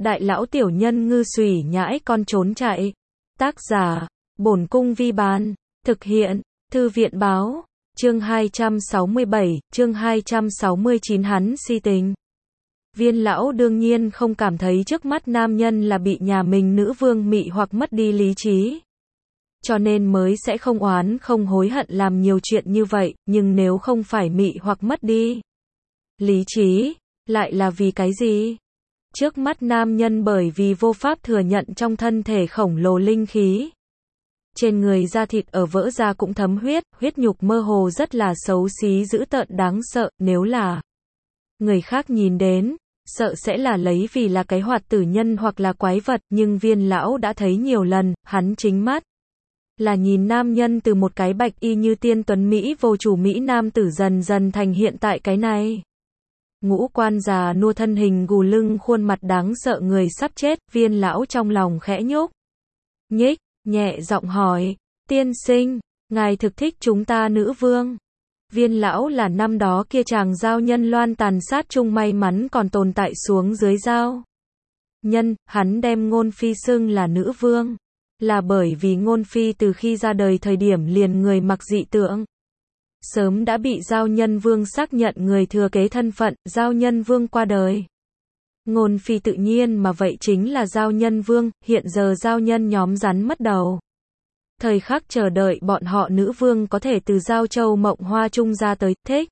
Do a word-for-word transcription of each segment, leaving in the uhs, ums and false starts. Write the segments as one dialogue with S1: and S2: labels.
S1: Đại lão tiểu nhân ngư xùy nhãi con trốn chạy. Tác giả, Bổn Cung Vi Bán. Thực hiện, Thư viện Báo. Chương hai trăm sáu mươi bảy, chương hai trăm sáu mươi chín hắn si tình. Viên lão đương nhiên không cảm thấy trước mắt nam nhân là bị nhà mình nữ vương mị hoặc mất đi lý trí. Cho nên mới sẽ không oán không hối hận làm nhiều chuyện như vậy, nhưng nếu không phải mị hoặc mất đi lý trí, lại là vì cái gì? Trước mắt nam nhân bởi vì vô pháp thừa nhận trong thân thể khổng lồ linh khí. Trên người da thịt ở vỡ ra cũng thấm huyết, huyết nhục mơ hồ rất là xấu xí dữ tợn đáng sợ, nếu là người khác nhìn đến, sợ sẽ là lấy vì là cái hoạt tử nhân hoặc là quái vật, nhưng viên lão đã thấy nhiều lần, hắn chính mắt là nhìn nam nhân từ một cái bạch y như tiên tuấn Mỹ vô chủ Mỹ nam tử dần dần thành hiện tại cái này. Ngũ quan già nua thân hình gù lưng khuôn mặt đáng sợ người sắp chết, viên lão trong lòng khẽ nhúc nhích, nhẹ giọng hỏi, tiên sinh, ngài thực thích chúng ta nữ vương? Viên lão là năm đó kia chàng giao nhân loan tàn sát chung may mắn còn tồn tại xuống dưới giao nhân, hắn đem Ngôn Phi xưng là nữ vương, là bởi vì Ngôn Phi từ khi ra đời thời điểm liền người mặc dị tượng. Sớm đã bị giao nhân vương xác nhận người thừa kế thân phận, giao nhân vương qua đời. Ngôn Phi tự nhiên mà vậy chính là giao nhân vương, hiện giờ giao nhân nhóm rắn mất đầu. Thời khắc chờ đợi bọn họ nữ vương có thể từ giao châu mộng hoa trung ra tới, thích.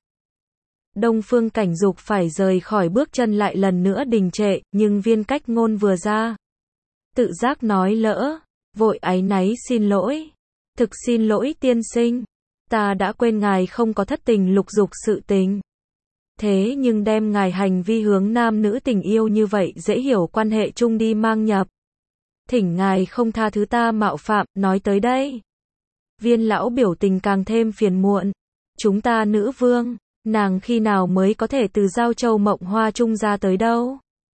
S1: Đông Phương Cảnh Dục phải rời khỏi bước chân lại lần nữa đình trệ, nhưng Viên Cách Ngôn vừa ra. Tự giác nói lỡ, vội áy náy xin lỗi. Thực xin lỗi tiên sinh. Ta đã quên ngài không có thất tình lục dục sự tình. Thế nhưng đem ngài hành vi hướng nam nữ tình yêu như vậy dễ hiểu quan hệ chung đi mang nhập. Thỉnh ngài không tha thứ ta mạo phạm, nói tới đây. Viên lão biểu tình càng thêm phiền muộn. Chúng ta nữ vương, nàng khi nào mới có thể từ giao châu mộng hoa trung ra tới đâu?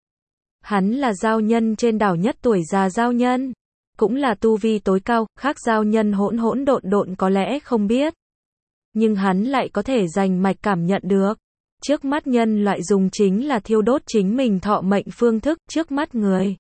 S1: Hắn là giao nhân trên đảo nhất tuổi già giao nhân. Cũng là tu vi tối cao, khác giao nhân hỗn hỗn độn độn có lẽ không biết. Nhưng hắn lại có thể rành mạch cảm nhận được. Trước mắt nhân loại dùng chính là thiêu đốt chính mình thọ mệnh phương thức, trước mắt người.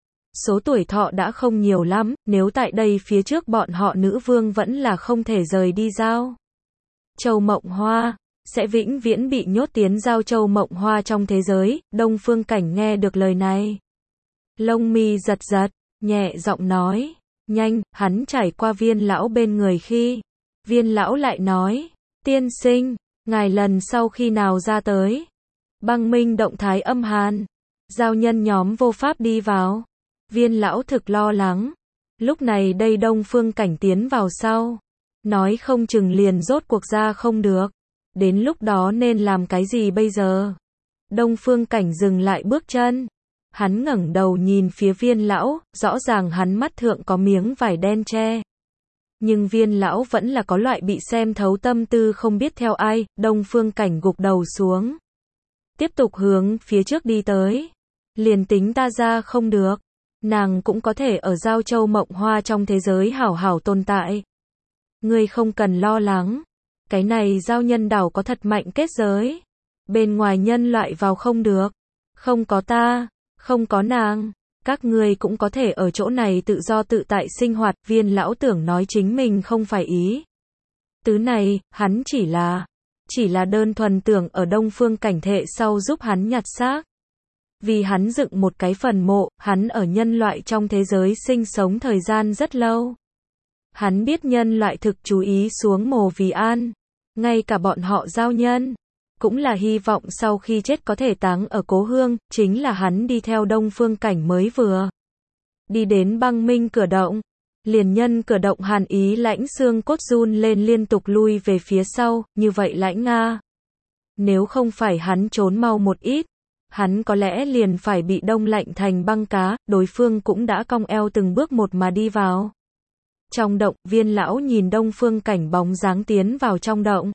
S1: Số tuổi thọ đã không nhiều lắm, nếu tại đây phía trước bọn họ nữ vương vẫn là không thể rời đi giao châu mộng hoa, sẽ vĩnh viễn bị nhốt tiến giao châu mộng hoa trong thế giới. Đông Phương Cảnh nghe được lời này, lông mi giật giật, nhẹ giọng nói, nhanh, hắn trải qua viên lão bên người khi, viên lão lại nói, tiên sinh, ngài lần sau khi nào ra tới? Băng minh động thái âm hàn, giao nhân nhóm vô pháp đi vào. Viên lão thực lo lắng. Lúc này đây Đông Phương Cảnh tiến vào sau, nói không chừng liền rốt cuộc ra không được. Đến lúc đó nên làm cái gì bây giờ? Đông Phương Cảnh dừng lại bước chân. Hắn ngẩng đầu nhìn phía viên lão, rõ ràng hắn mắt thượng có miếng vải đen che. Nhưng viên lão vẫn là có loại bị xem thấu tâm tư không biết theo ai. Đông Phương Cảnh gục đầu xuống, tiếp tục hướng phía trước đi tới. Liền tính ta ra không được, nàng cũng có thể ở giao châu mộng hoa trong thế giới hảo hảo tồn tại. Ngươi không cần lo lắng. Cái này giao nhân đảo có thật mạnh kết giới. Bên ngoài nhân loại vào không được. Không có ta, không có nàng, các ngươi cũng có thể ở chỗ này tự do tự tại sinh hoạt. Viên lão tưởng nói chính mình không phải ý tứ này, hắn chỉ là chỉ là đơn thuần tưởng ở Đông Phương Cảnh thệ sau giúp hắn nhặt xác. Vì hắn dựng một cái phần mộ, hắn ở nhân loại trong thế giới sinh sống thời gian rất lâu. Hắn biết nhân loại thực chú ý xuống mồ vì an, ngay cả bọn họ giao nhân cũng là hy vọng sau khi chết có thể táng ở cố hương. Chính là hắn đi theo Đông Phương Cảnh mới vừa đi đến băng minh cửa động, liền nhân cửa động hàn ý lãnh xương cốt run lên liên tục lui về phía sau, như vậy lãnh nga. Nếu không phải hắn trốn mau một ít, hắn có lẽ liền phải bị đông lạnh thành băng cá. Đối phương cũng đã cong eo từng bước một mà đi vào trong động. Viên lão nhìn Đông Phương Cảnh bóng dáng tiến vào trong động,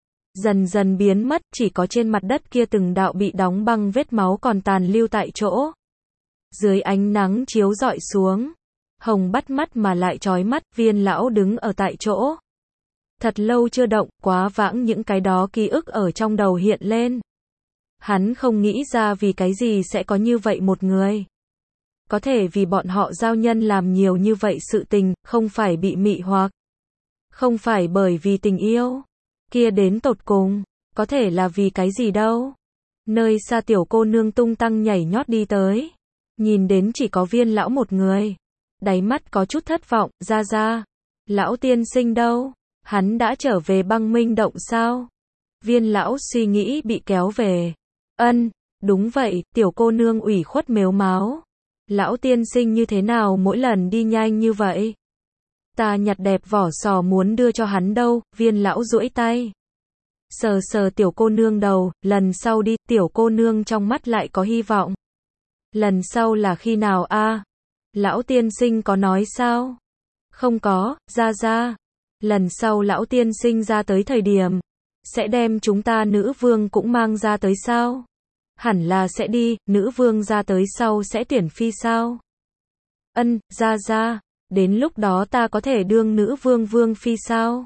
S1: dần dần biến mất, chỉ có trên mặt đất kia từng đạo bị đóng băng vết máu còn tàn lưu tại chỗ. Dưới ánh nắng chiếu rọi xuống, hồng bắt mắt mà lại chói mắt. Viên lão đứng ở tại chỗ, thật lâu chưa động, quá vãng những cái đó ký ức ở trong đầu hiện lên. Hắn không nghĩ ra vì cái gì sẽ có như vậy một người. có thể vì bọn họ giao nhân làm nhiều như vậy sự tình, không phải bị mị hoặc. Không phải bởi vì tình yêu. Kia đến tột cùng, có thể là vì cái gì đâu. Nơi xa tiểu cô nương tung tăng nhảy nhót đi tới. Nhìn đến chỉ có Viên lão một người. Đáy mắt có chút thất vọng, ra ra. Lão tiên sinh đâu? Hắn đã trở về băng minh động sao? Viên lão suy nghĩ bị kéo về. Ân, đúng vậy, tiểu cô nương ủy khuất mếu máo. Lão tiên sinh như thế nào mỗi lần đi nhanh như vậy? Ta nhặt đẹp vỏ sò muốn đưa cho hắn đâu, Viên lão duỗi tay. Sờ sờ tiểu cô nương đầu, lần sau đi, tiểu cô nương trong mắt lại có hy vọng. Lần sau là khi nào a? Lão tiên sinh có nói sao? Không có, ra ra. Lần sau lão tiên sinh ra tới thời điểm, sẽ đem chúng ta nữ vương cũng mang ra tới sao? Hẳn là sẽ đi, nữ vương ra tới sau sẽ tuyển phi sao? Ân, ra ra, đến lúc đó ta có thể đương nữ vương vương phi sao?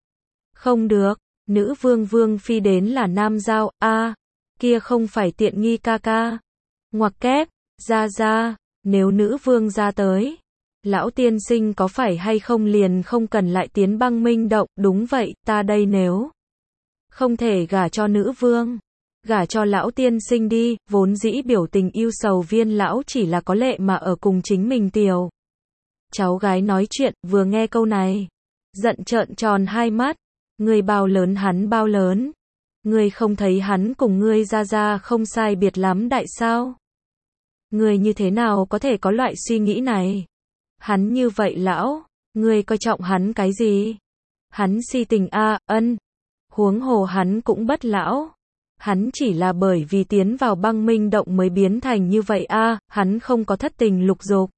S1: Không được, nữ vương vương phi đến là nam giao, a, à, kia không phải tiện nghi ca ca. Ngoặc kép, ra ra, nếu nữ vương ra tới, lão tiên sinh có phải hay không liền không cần lại tiến băng minh động, đúng vậy, ta đây nếu không thể gả cho nữ vương, gả cho lão tiên sinh đi, vốn dĩ biểu tình yêu sầu Viên lão chỉ là có lệ mà ở cùng chính mình tiểu. Cháu gái nói chuyện, vừa nghe câu này, giận trợn tròn hai mắt, người bao lớn hắn bao lớn, ngươi không thấy hắn cùng ngươi ra ra không sai biệt lắm đại sao? Ngươi như thế nào có thể có loại suy nghĩ này? Hắn như vậy lão, ngươi coi trọng hắn cái gì? Hắn si tình a, ân. Huống hồ hắn cũng bất lão. Hắn chỉ là bởi vì tiến vào băng minh động mới biến thành như vậy a, hắn không có thất tình lục dục.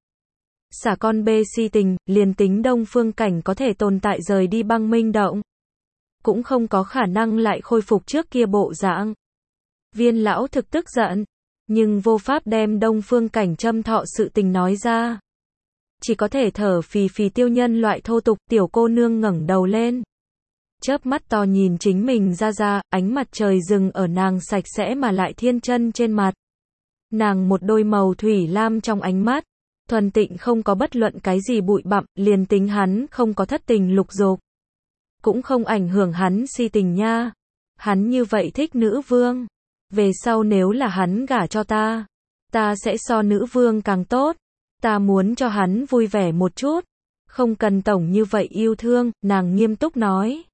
S1: Xả con bê si tình, liền tính Đông Phương Cảnh có thể tồn tại rời đi băng minh động, cũng không có khả năng lại khôi phục trước kia bộ dạng. Viên lão thực tức giận, nhưng vô pháp đem Đông Phương Cảnh châm thọ sự tình nói ra. Chỉ có thể thở phì phì tiêu nhân loại thô tục, tiểu cô nương ngẩng đầu lên. Chớp mắt to nhìn chính mình ra ra, ánh mặt trời dừng ở nàng sạch sẽ mà lại thiên chân trên mặt. Nàng một đôi màu thủy lam trong ánh mắt, thuần tịnh không có bất luận cái gì bụi bặm, liền tính hắn không có thất tình lục dục, cũng không ảnh hưởng hắn si tình nha. Hắn như vậy thích nữ vương, về sau nếu là hắn gả cho ta, ta sẽ so nữ vương càng tốt. Ta muốn cho hắn vui vẻ một chút, không cần tổng như vậy yêu thương, nàng nghiêm túc nói.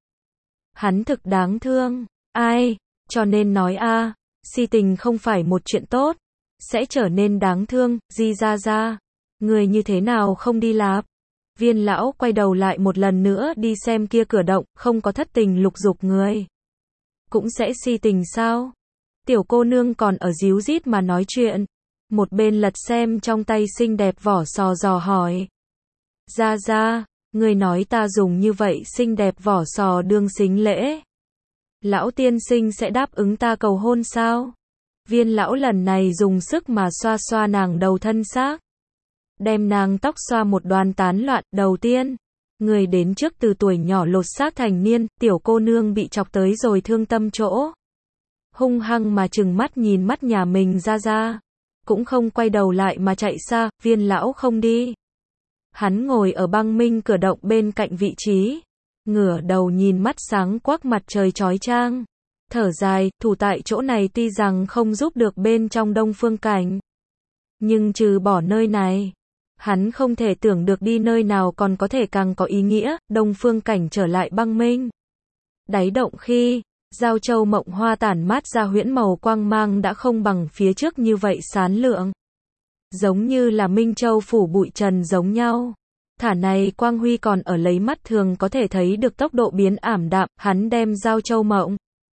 S1: Hắn thực đáng thương, ai, cho nên nói a, si tình không phải một chuyện tốt, sẽ trở nên đáng thương, di ra ra. Người như thế nào không đi lạp? Viên lão quay đầu lại một lần nữa đi xem kia cửa động, không có thất tình lục dục người. Cũng sẽ si tình sao? Tiểu cô nương còn ở díu dít mà nói chuyện. Một bên lật xem trong tay xinh đẹp vỏ sò dò hỏi. Ra ra, người nói ta dùng như vậy xinh đẹp vỏ sò đương xính lễ. Lão tiên sinh sẽ đáp ứng ta cầu hôn sao? Viên lão lần này dùng sức mà xoa xoa nàng đầu thân xác. Đem nàng tóc xoa một đoàn tán loạn, đầu tiên. Người đến trước từ tuổi nhỏ lột xác thành niên, tiểu cô nương bị chọc tới rồi thương tâm chỗ. Hung hăng mà trừng mắt nhìn mắt nhà mình ra ra. Cũng không quay đầu lại mà chạy xa, viên lão không đi. Hắn ngồi ở băng minh cửa động bên cạnh vị trí. Ngửa đầu nhìn mắt sáng quắc mặt trời chói chang. Thở dài, thủ tại chỗ này tuy rằng không giúp được bên trong Đông Phương Cảnh. Nhưng trừ bỏ nơi này, hắn không thể tưởng được đi nơi nào còn có thể càng có ý nghĩa, Đông Phương Cảnh trở lại băng minh. Đáy động khi, Giao Châu Mộng Hoa tản mát ra huyễn màu quang mang đã không bằng phía trước như vậy sán lượng. Giống như là Minh Châu phủ bụi trần giống nhau. Thả này quang huy còn ở lấy mắt thường có thể thấy được tốc độ biến ảm đạm, hắn đem Giao Châu Mộng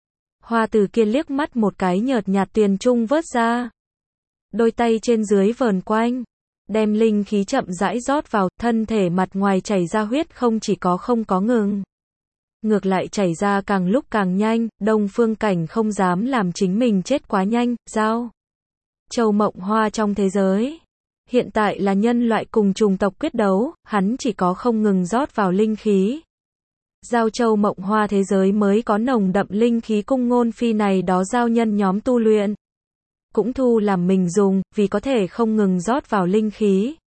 S1: Hoa từ kia liếc mắt một cái nhợt nhạt tuyền trung vớt ra. Đôi tay trên dưới vờn quanh, đem linh khí chậm rãi rót vào, thân thể mặt ngoài chảy ra huyết không chỉ có không có ngừng. Ngược lại chảy ra càng lúc càng nhanh, Đông Phương Cảnh không dám làm chính mình chết quá nhanh, Giao Châu Mộng Hoa trong thế giới. Hiện tại là nhân loại cùng trùng tộc quyết đấu, hắn chỉ có không ngừng rót vào linh khí. Giao Châu Mộng Hoa thế giới mới có nồng đậm linh khí cung ngôn phi này đó giao nhân nhóm tu luyện. cũng thu làm mình dùng, vì có thể không ngừng rót vào linh khí.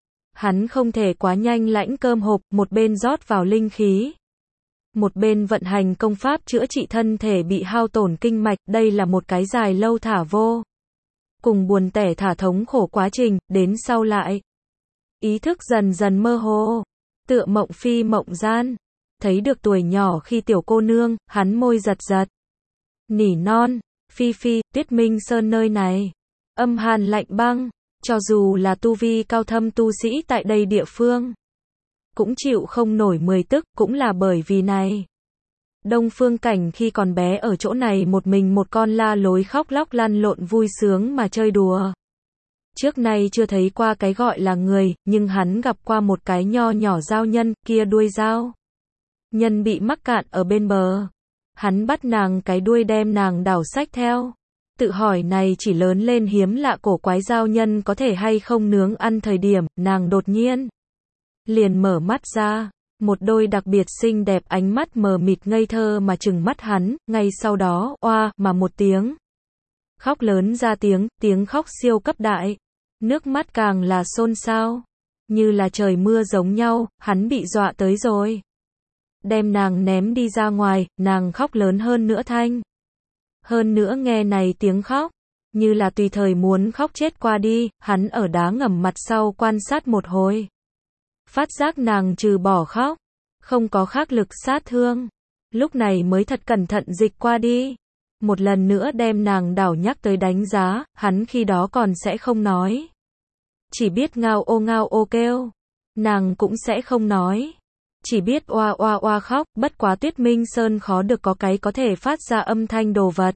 S1: Hắn không thể quá nhanh lãnh cơm hộp, một bên rót vào linh khí, một bên vận hành công pháp chữa trị thân thể bị hao tổn kinh mạch, đây là một cái dài lâu thả vô cùng buồn tẻ thả thống khổ quá trình, đến sau lại ý thức dần dần mơ hồ, tựa mộng phi mộng gian, thấy được tuổi nhỏ khi tiểu cô nương, hắn môi giật giật, nỉ non, Phi Phi, Tuyết Minh Sơn nơi này, âm hàn lạnh băng, cho dù là tu vi cao thâm tu sĩ tại đây địa phương, cũng chịu không nổi mười tức, cũng là bởi vì này. Đông Phương Cảnh khi còn bé ở chỗ này một mình một con la lối khóc lóc lăn lộn vui sướng mà chơi đùa. Trước nay chưa thấy qua cái gọi là người, nhưng hắn gặp qua một cái nho nhỏ dao nhân, kia đuôi dao nhân bị mắc cạn ở bên bờ. Hắn bắt nàng cái đuôi đem nàng đảo xách theo. Tự hỏi này chỉ lớn lên hiếm lạ cổ quái dao nhân có thể hay không nướng ăn thời điểm, nàng đột nhiên liền mở mắt ra, một đôi đặc biệt xinh đẹp ánh mắt mờ mịt ngây thơ mà trừng mắt hắn, ngay sau đó, oa, mà một tiếng. Khóc lớn ra tiếng, tiếng khóc siêu cấp đại. Nước mắt càng là xôn xao, như là trời mưa giống nhau, hắn bị dọa tới rồi. Đem nàng ném đi ra ngoài, nàng khóc lớn hơn nữa thanh. Hơn nữa nghe này tiếng khóc, như là tùy thời muốn khóc chết qua đi, hắn ở đá ngầm mặt sau quan sát một hồi. Phát giác nàng trừ bỏ khóc, không có khác lực sát thương. Lúc này mới thật cẩn thận dịch qua đi. Một lần nữa đem nàng đảo nhắc tới đánh giá, hắn khi đó còn sẽ không nói. Chỉ biết ngao ô ngao ô kêu. Nàng cũng sẽ không nói. Chỉ biết oa oa oa khóc, bất quá Tuyết Minh Sơn khó được có cái có thể phát ra âm thanh đồ vật.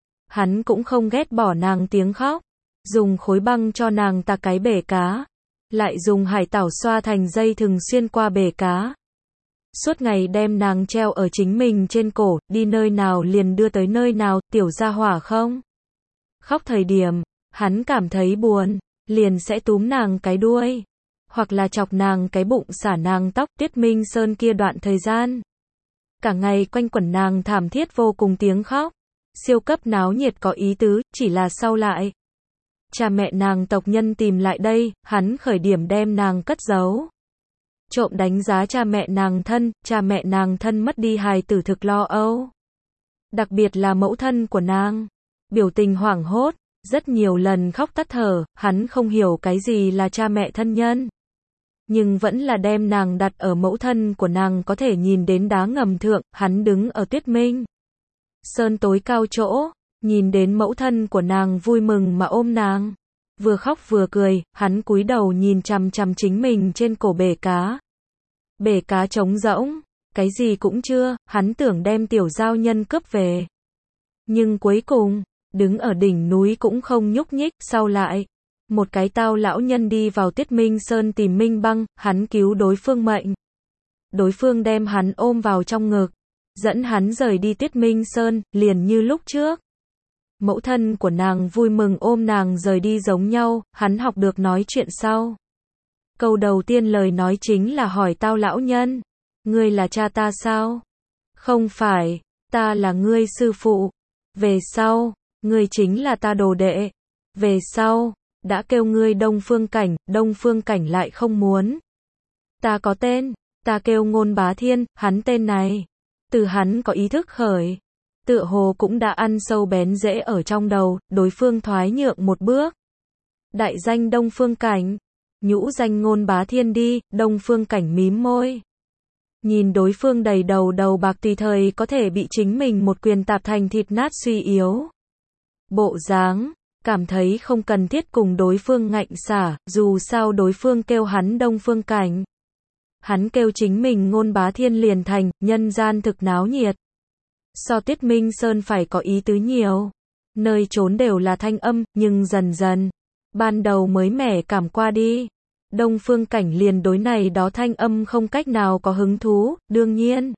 S1: Hắn cũng không ghét bỏ nàng tiếng khóc. Dùng khối băng cho nàng tạc cái bể cá. Lại dùng hải tảo xoa thành dây thừng xuyên qua bể cá. Suốt ngày đem nàng treo ở chính mình trên cổ, đi nơi nào liền đưa tới nơi nào, tiểu gia hỏa không? Khóc thời điểm, hắn cảm thấy buồn, liền sẽ túm nàng cái đuôi, hoặc là chọc nàng cái bụng xả nàng tóc. Tuyết Minh Sơn kia đoạn thời gian, cả ngày quanh quẩn nàng thảm thiết vô cùng tiếng khóc, siêu cấp náo nhiệt có ý tứ, chỉ là sau lại. Cha mẹ nàng tộc nhân tìm lại đây, hắn khởi điểm đem nàng cất giấu. Trộm đánh giá cha mẹ nàng thân, cha mẹ nàng thân mất đi hài tử thực lo âu. Đặc biệt là mẫu thân của nàng. Biểu tình hoảng hốt, rất nhiều lần khóc tắt thở, hắn không hiểu cái gì là cha mẹ thân nhân. Nhưng vẫn là đem nàng đặt ở mẫu thân của nàng có thể nhìn đến đá ngầm thượng, hắn đứng ở Tuyết Minh Sơn tối cao chỗ, nhìn đến mẫu thân của nàng vui mừng mà ôm nàng. Vừa khóc vừa cười, hắn cúi đầu nhìn chằm chằm chính mình trên cổ bể cá. Bể cá trống rỗng, cái gì cũng chưa, hắn tưởng đem tiểu giao nhân cướp về. Nhưng cuối cùng, đứng ở đỉnh núi cũng không nhúc nhích, sau lại, một cái tao lão nhân đi vào Tuyết Minh Sơn tìm Minh Băng, hắn cứu đối phương mệnh. Đối phương đem hắn ôm vào trong ngực, dẫn hắn rời đi Tuyết Minh Sơn, liền như lúc trước. Mẫu thân của nàng vui mừng ôm nàng rời đi giống nhau, hắn học được nói chuyện sau. Câu đầu tiên lời nói chính là hỏi tao lão nhân, ngươi là cha ta sao? Không phải, ta là ngươi sư phụ. Về sau, ngươi chính là ta đồ đệ. Về sau, đã kêu ngươi Đông Phương Cảnh, Đông Phương Cảnh lại không muốn. Ta có tên, ta kêu Ngôn Bá Thiên, hắn tên này. Từ hắn có ý thức khởi. Tựa hồ cũng đã ăn sâu bén rễ ở trong đầu, đối phương thoái nhượng một bước. Đại danh Đông Phương Cảnh, nhũ danh Ngôn Bá Thiên đi, Đông Phương Cảnh mím môi. Nhìn đối phương đầy đầu đầu bạc tùy thời có thể bị chính mình một quyền tạp thành thịt nát suy yếu. Bộ dáng, cảm thấy không cần thiết cùng đối phương ngạnh xả, dù sao đối phương kêu hắn Đông Phương Cảnh. Hắn kêu chính mình Ngôn Bá Thiên liền thành, nhân gian thực náo nhiệt. So Tuyết Minh Sơn phải có ý tứ nhiều. Nơi trốn đều là thanh âm, nhưng dần dần, ban đầu mới mẻ cảm qua đi. Đông Phương Cảnh liền đối này đó thanh âm không cách nào có hứng thú, đương nhiên.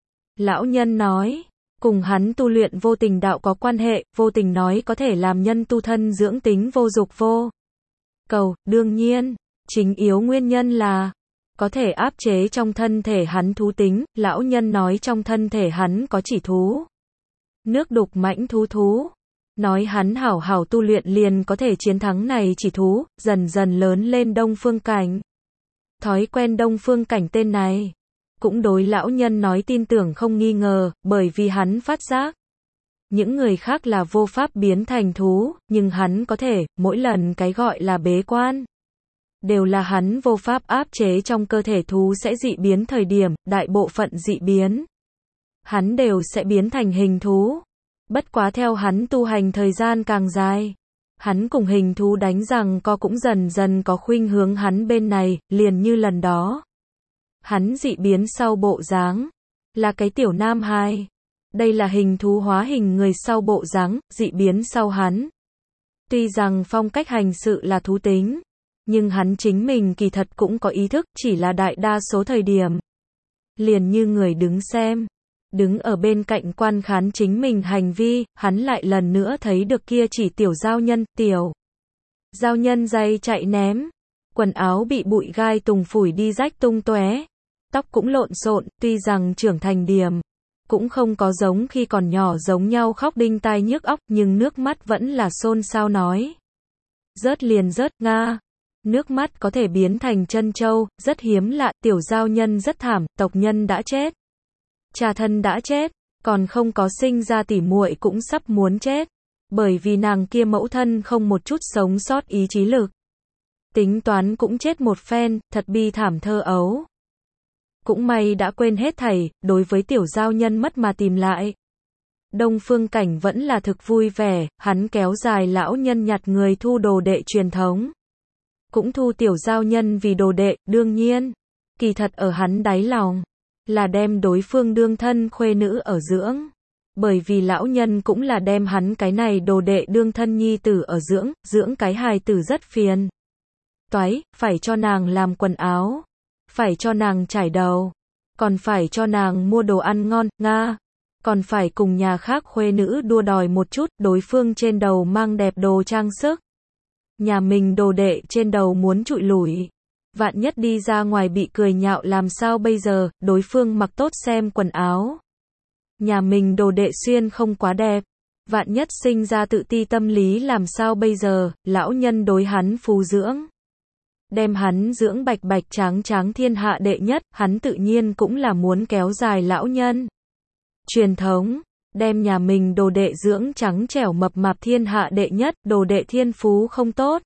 S1: Lão nhân nói, cùng hắn tu luyện vô tình đạo có quan hệ, vô tình nói có thể làm nhân tu thân dưỡng tính vô dục vô cầu, đương nhiên, chính yếu nguyên nhân là có thể áp chế trong thân thể hắn thú tính, lão nhân nói trong thân thể hắn có chỉ thú. Nước đục mãnh thú thú. nói hắn hảo hảo tu luyện liền có thể chiến thắng này chỉ thú, dần dần lớn lên Đông Phương Cảnh. Thói quen Đông Phương Cảnh tên này, cũng đối lão nhân nói tin tưởng không nghi ngờ, bởi vì hắn phát giác. Những người khác là vô pháp biến thành thú, nhưng hắn có thể, mỗi lần cái gọi là bế quan. Đều là hắn vô pháp áp chế trong cơ thể thú sẽ dị biến thời điểm, đại bộ phận dị biến. Hắn đều sẽ biến thành hình thú. Bất quá theo hắn tu hành thời gian càng dài. Hắn cùng hình thú đánh rằng co cũng dần dần có khuynh hướng hắn bên này, liền như lần đó. Hắn dị biến sau bộ dáng. Là cái tiểu nam hài. Đây là hình thú hóa hình người sau bộ dáng, dị biến sau hắn. Tuy rằng phong cách hành sự là thú tính. Nhưng hắn chính mình kỳ thật cũng có ý thức, chỉ là đại đa số thời điểm. Liền như người đứng xem. Đứng ở bên cạnh quan khán chính mình hành vi, hắn lại lần nữa thấy được kia chỉ tiểu giao nhân, tiểu. Giao nhân giày chạy ném. Quần áo bị bụi gai tùng phủi đi rách tung tóe. Tóc cũng lộn xộn, tuy rằng trưởng thành điểm. Cũng không có giống khi còn nhỏ giống nhau khóc đinh tai nhức óc, nhưng nước mắt vẫn là xôn xao nói. Rớt liền rớt, Nga. Nước mắt có thể biến thành chân châu, rất hiếm lạ, tiểu giao nhân rất thảm, tộc nhân đã chết. Cha thân đã chết, còn không có sinh ra tỉ muội cũng sắp muốn chết. Bởi vì nàng kia mẫu thân không một chút sống sót ý chí lực. Tính toán cũng chết một phen, thật bi thảm thơ ấu. Cũng may đã quên hết thảy, đối với tiểu giao nhân mất mà tìm lại. Đông Phương Cảnh vẫn là thực vui vẻ, hắn kéo dài lão nhân nhặt người thu đồ đệ truyền thống. Cũng thu tiểu giao nhân vì đồ đệ, đương nhiên. Kỳ thật ở hắn đáy lòng. Là đem đối phương đương thân khuê nữ ở dưỡng. Bởi vì lão nhân cũng là đem hắn cái này đồ đệ đương thân nhi tử ở dưỡng, dưỡng cái hài tử rất phiền. Toái, phải cho nàng làm quần áo. Phải cho nàng trải đầu. Còn phải cho nàng mua đồ ăn ngon, Nga. Còn phải cùng nhà khác khuê nữ đua đòi một chút, đối phương trên đầu mang đẹp đồ trang sức. Nhà mình đồ đệ trên đầu muốn trụi lủi. Vạn nhất đi ra ngoài bị cười nhạo làm sao bây giờ, đối phương mặc tốt xem quần áo. Nhà mình đồ đệ xuyên không quá đẹp. Vạn nhất sinh ra tự ti tâm lý làm sao bây giờ, lão nhân đối hắn phù dưỡng. Đem hắn dưỡng bạch bạch tráng tráng thiên hạ đệ nhất, hắn tự nhiên cũng là muốn kéo dài lão nhân. Truyền thống, đem nhà mình đồ đệ dưỡng trắng trẻo mập mạp thiên hạ đệ nhất, đồ đệ thiên phú không tốt.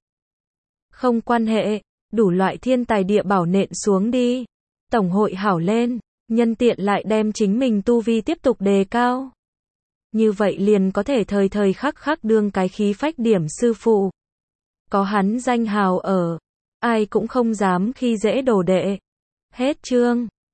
S1: Không quan hệ, đủ loại thiên tài địa bảo nện xuống đi. Tổng hội hảo lên, nhân tiện lại đem chính mình tu vi tiếp tục đề cao. Như vậy liền có thể thời thời khắc khắc đương cái khí phách điểm sư phụ. Có hắn danh hào ở, ai cũng không dám khi dễ đồ đệ. Hết chương.